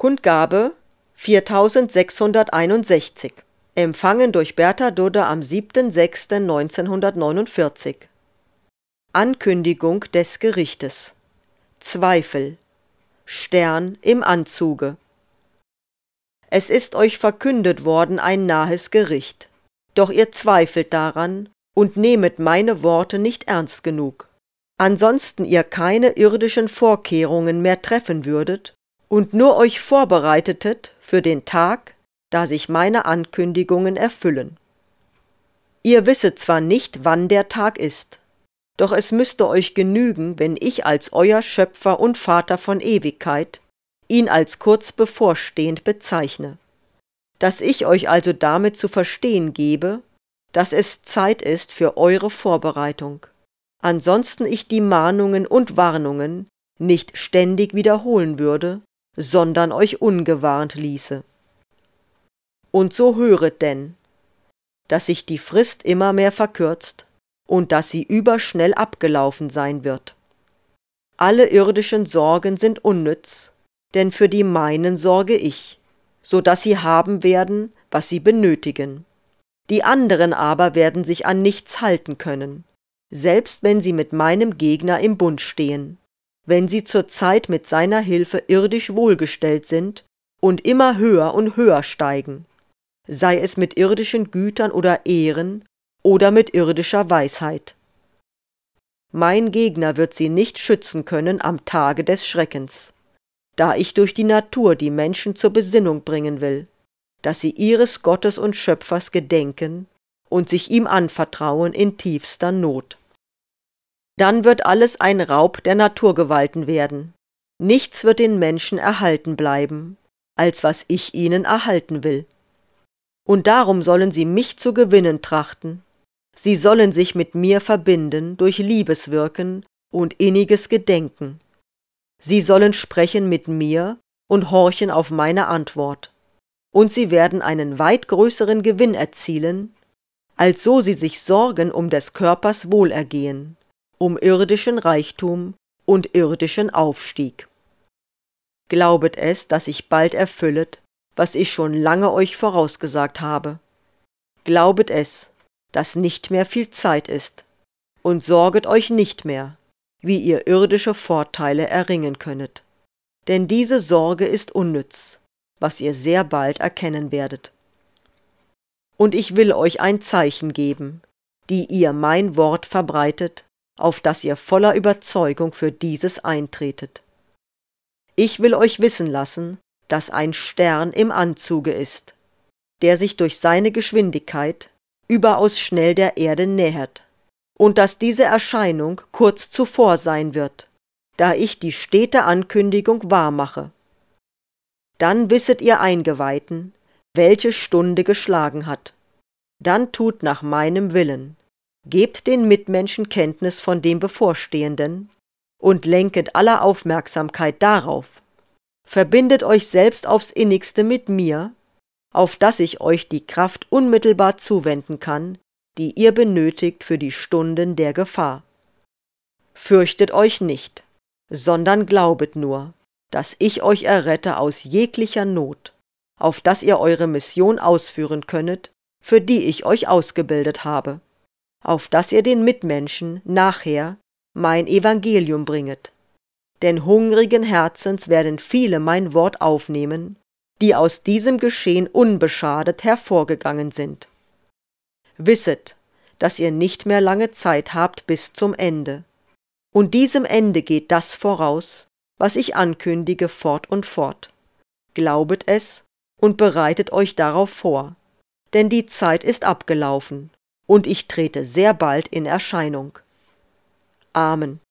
Kundgabe 4661. Empfangen durch Bertha Dudde am 7.6.1949. Ankündigung des Gerichtes. Zweifel. Stern im Anzuge. Es ist euch verkündet worden ein nahes Gericht, doch ihr zweifelt daran und nehmet meine Worte nicht ernst genug. Ansonsten ihr keine irdischen Vorkehrungen mehr treffen würdet und nur euch vorbereitetet für den Tag, da sich meine Ankündigungen erfüllen. Ihr wisset zwar nicht, wann der Tag ist, doch es müsste euch genügen, wenn ich als euer Schöpfer und Vater von Ewigkeit ihn als kurz bevorstehend bezeichne, dass ich euch also damit zu verstehen gebe, dass es Zeit ist für eure Vorbereitung, ansonsten ich die Mahnungen und Warnungen nicht ständig wiederholen würde, sondern euch ungewarnt ließe. Und so höret denn, dass sich die Frist immer mehr verkürzt und dass sie überschnell abgelaufen sein wird. Alle irdischen Sorgen sind unnütz, denn für die meinen sorge ich, so dass sie haben werden, was sie benötigen. Die anderen aber werden sich an nichts halten können, selbst wenn sie mit meinem Gegner im Bund stehen, wenn sie zur Zeit mit seiner Hilfe irdisch wohlgestellt sind und immer höher und höher steigen, sei es mit irdischen Gütern oder Ehren oder mit irdischer Weisheit. Mein Gegner wird sie nicht schützen können am Tage des Schreckens, da ich durch die Natur die Menschen zur Besinnung bringen will, dass sie ihres Gottes und Schöpfers gedenken und sich ihm anvertrauen in tiefster Not. Dann wird alles ein Raub der Naturgewalten werden. Nichts wird den Menschen erhalten bleiben, als was ich ihnen erhalten will. Und darum sollen sie mich zu gewinnen trachten. Sie sollen sich mit mir verbinden durch Liebeswirken und inniges Gedenken. Sie sollen sprechen mit mir und horchen auf meine Antwort. Und sie werden einen weit größeren Gewinn erzielen, als so sie sich sorgen um des Körpers Wohlergehen, um irdischen Reichtum und irdischen Aufstieg. Glaubet es, dass sich bald erfüllet, was ich schon lange euch vorausgesagt habe. Glaubet es, dass nicht mehr viel Zeit ist, und sorget euch nicht mehr, wie ihr irdische Vorteile erringen könnet. Denn diese Sorge ist unnütz, was ihr sehr bald erkennen werdet. Und ich will euch ein Zeichen geben, die ihr mein Wort verbreitet, auf das ihr voller Überzeugung für dieses eintretet. Ich will euch wissen lassen, dass ein Stern im Anzuge ist, der sich durch seine Geschwindigkeit überaus schnell der Erde nähert, und dass diese Erscheinung kurz zuvor sein wird, da ich die stete Ankündigung wahrmache. Dann wisset ihr Eingeweihten, welche Stunde geschlagen hat. Dann tut nach meinem Willen, gebt den Mitmenschen Kenntnis von dem Bevorstehenden und lenket aller Aufmerksamkeit darauf. Verbindet euch selbst aufs Innigste mit mir, auf dass ich euch die Kraft unmittelbar zuwenden kann, die ihr benötigt für die Stunden der Gefahr. Fürchtet euch nicht, sondern glaubet nur, dass ich euch errette aus jeglicher Not, auf dass ihr eure Mission ausführen könnet, für die ich euch ausgebildet habe, auf dass ihr den Mitmenschen nachher mein Evangelium bringet. Denn hungrigen Herzens werden viele mein Wort aufnehmen, die aus diesem Geschehen unbeschadet hervorgegangen sind. Wisset, dass ihr nicht mehr lange Zeit habt bis zum Ende. Und diesem Ende geht das voraus, was ich ankündige fort und fort. Glaubet es und bereitet euch darauf vor, denn die Zeit ist abgelaufen, und ich trete sehr bald in Erscheinung. Amen.